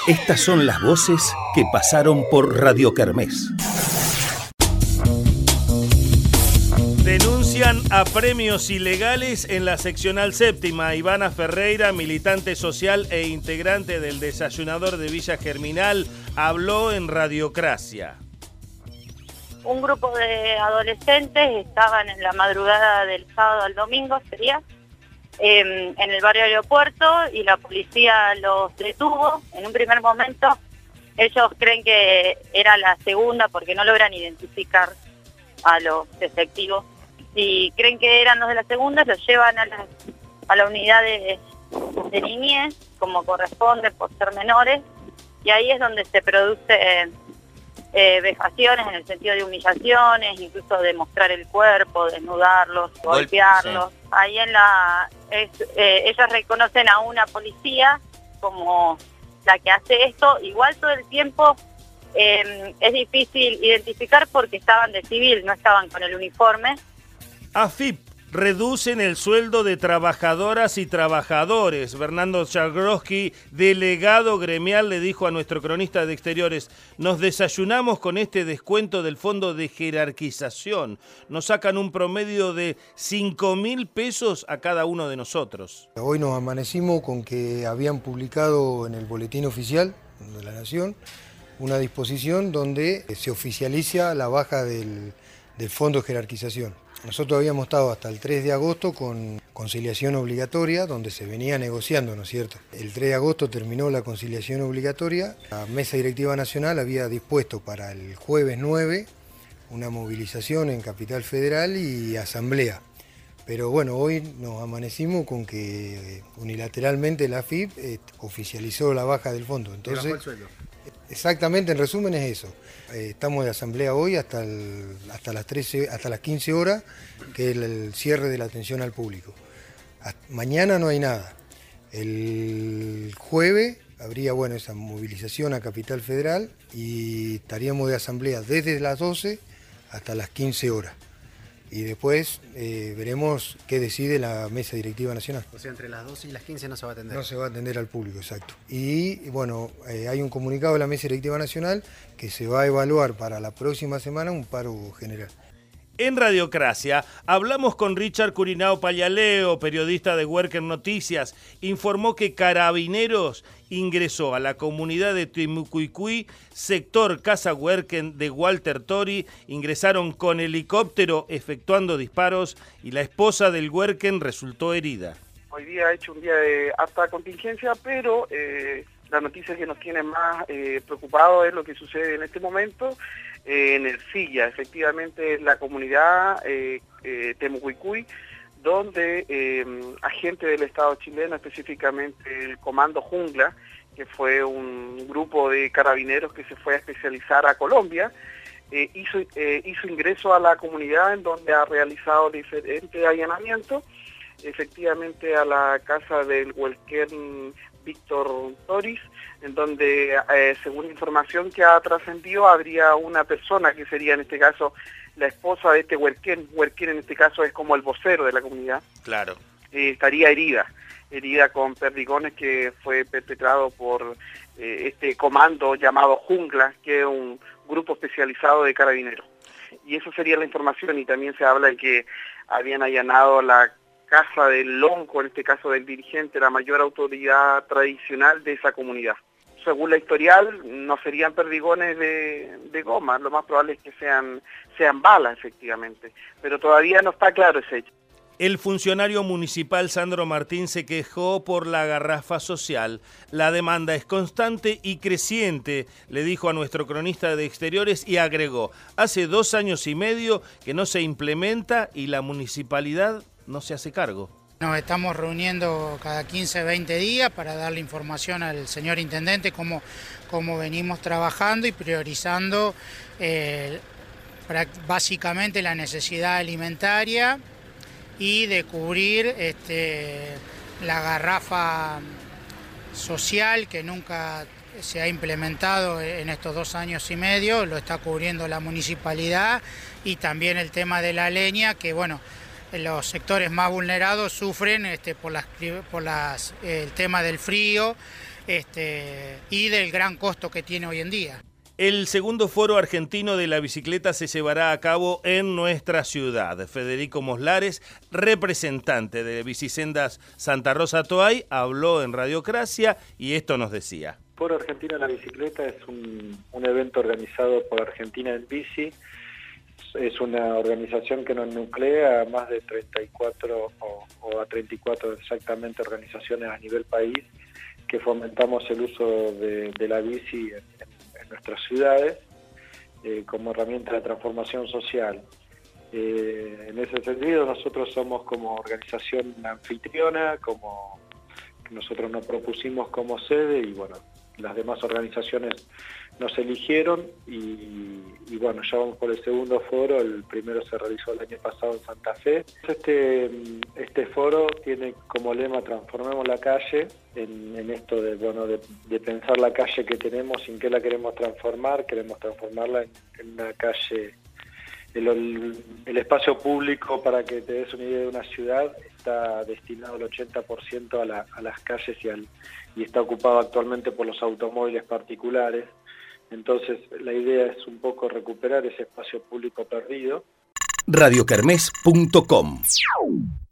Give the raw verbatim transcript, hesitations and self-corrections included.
Estas son las voces que pasaron por Radio Kermés. Denuncian a premios ilegales en la seccional séptima. Ivana Ferreira, militante social e integrante del Desayunador de Villa Germinal, habló en Radiocracia. Un grupo de adolescentes estaban en la madrugada del sábado al domingo, sería, eh, en el barrio Aeropuerto, y la policía los detuvo. En un primer momento ellos creen que era la segunda porque no logran identificar a los efectivos y creen que eran los de la segunda. Los llevan a la, a la unidad de, de niñez, como corresponde por ser menores, y ahí es donde se produce eh, eh, vejaciones en el sentido de humillaciones, incluso de mostrar el cuerpo, desnudarlos, golpearlos. Sí. Ahí en la es, eh, ellos reconocen a una policía como la que hace esto. Igual todo el tiempo eh, es difícil identificar porque estaban de civil, no estaban con el uniforme. A F I P reducen el sueldo de trabajadoras y trabajadores. Bernardo Chagroski, delegado gremial, le dijo a nuestro cronista de Exteriores: nos desayunamos con este descuento del fondo de jerarquización. Nos sacan un promedio de cinco mil pesos a cada uno de nosotros. Hoy nos amanecimos con que habían publicado en el Boletín Oficial de la Nación una disposición donde se oficializa la baja del, del fondo de jerarquización. Nosotros habíamos estado hasta el tres de agosto con conciliación obligatoria, donde se venía negociando, ¿no es cierto? El tres de agosto terminó la conciliación obligatoria. La Mesa Directiva Nacional había dispuesto para el jueves nueve una movilización en Capital Federal y asamblea. Pero bueno, hoy nos amanecimos con que unilateralmente la F I P eh, oficializó la baja del fondo. Entonces, ¿Bajó el sueldo? Exactamente, en resumen es eso. Eh, estamos de asamblea hoy hasta, el, hasta, las trece, hasta las quince horas, que es el, el cierre de la atención al público. Hasta, mañana no hay nada. El jueves habría bueno, esa movilización a Capital Federal y estaríamos de asamblea desde las doce hasta las quince horas. Y después eh, veremos qué decide la Mesa Directiva Nacional. O sea, entre las doce y las quince no se va a atender. No se va a atender al público, exacto. Y bueno, eh, hay un comunicado de la Mesa Directiva Nacional que se va a evaluar para la próxima semana un paro general. En Radiocracia hablamos con Richard Curinao Payaleo, periodista de Huerquen Noticias. Informó que Carabineros ingresó a la comunidad de Timucuicui, sector Casa Huerquen de Walter Tori. Ingresaron con helicóptero efectuando disparos y la esposa del Huerquen resultó herida. Hoy día ha hecho un día de alta contingencia, pero eh, la noticia que nos tiene más eh, preocupados es lo que sucede en este momento eh, en el Silla, efectivamente la comunidad eh, eh, Temucuicui, donde eh, agentes del Estado chileno, específicamente el Comando Jungla, que fue un grupo de carabineros que se fue a especializar a Colombia, eh, hizo, eh, hizo ingreso a la comunidad, en donde ha realizado diferentes allanamientos, efectivamente a la casa del Huelquén Víctor Toris, en donde, eh, según información que ha trascendido, habría una persona que sería en este caso la esposa de este Huelquén. Huelquén en este caso es como el vocero de la comunidad. Claro. Eh, estaría herida, herida con perdigones, que fue perpetrado por eh, este comando llamado Jungla, que es un grupo especializado de carabineros. Y eso sería la información, y también se habla de que habían allanado la casa del Lonco, en este caso del dirigente, la mayor autoridad tradicional de esa comunidad. Según la historial, no serían perdigones de, de goma, lo más probable es que sean, sean balas, efectivamente, pero todavía no está claro ese hecho. El funcionario municipal Sandro Martín se quejó por la garrafa social. La demanda es constante y creciente, le dijo a nuestro cronista de Exteriores, y agregó: hace dos años y medio que no se implementa y la municipalidad no se hace cargo. Nos estamos reuniendo cada quince, veinte días para darle información al señor intendente cómo, cómo venimos trabajando y priorizando eh, básicamente la necesidad alimentaria y de cubrir este, la garrafa social que nunca se ha implementado en estos dos años y medio, lo está cubriendo la municipalidad, y también el tema de la leña, que bueno, los sectores más vulnerados sufren este, por, las, por las, el tema del frío este, y del gran costo que tiene hoy en día. El segundo foro argentino de la bicicleta se llevará a cabo en nuestra ciudad. Federico Moslares, representante de Bicisendas Santa Rosa Toay, habló en Radiocracia y esto nos decía. El Foro Argentino de la Bicicleta es un, un evento organizado por Argentina en Bici. Es una organización que nos nuclea a más de treinta y cuatro o, o a treinta y cuatro exactamente organizaciones a nivel país que fomentamos el uso de, de la bici en, en en nuestras ciudades eh, como herramienta de transformación social. Eh, en ese sentido nosotros somos como organización anfitriona, como nosotros nos propusimos como sede y bueno, las demás organizaciones nos eligieron y, y bueno, ya vamos por el segundo foro. El primero se realizó el año pasado en Santa Fe. Este, este foro tiene como lema transformemos la calle, en, en esto de, bueno, de, de pensar la calle que tenemos, en qué la queremos transformar. Queremos transformarla en, en una calle, el, el, el espacio público, para que te des una idea de una ciudad, está destinado el ochenta por ciento a, la, a las calles y, al, y está ocupado actualmente por los automóviles particulares. Entonces la idea es un poco recuperar ese espacio público perdido. radio kermés punto com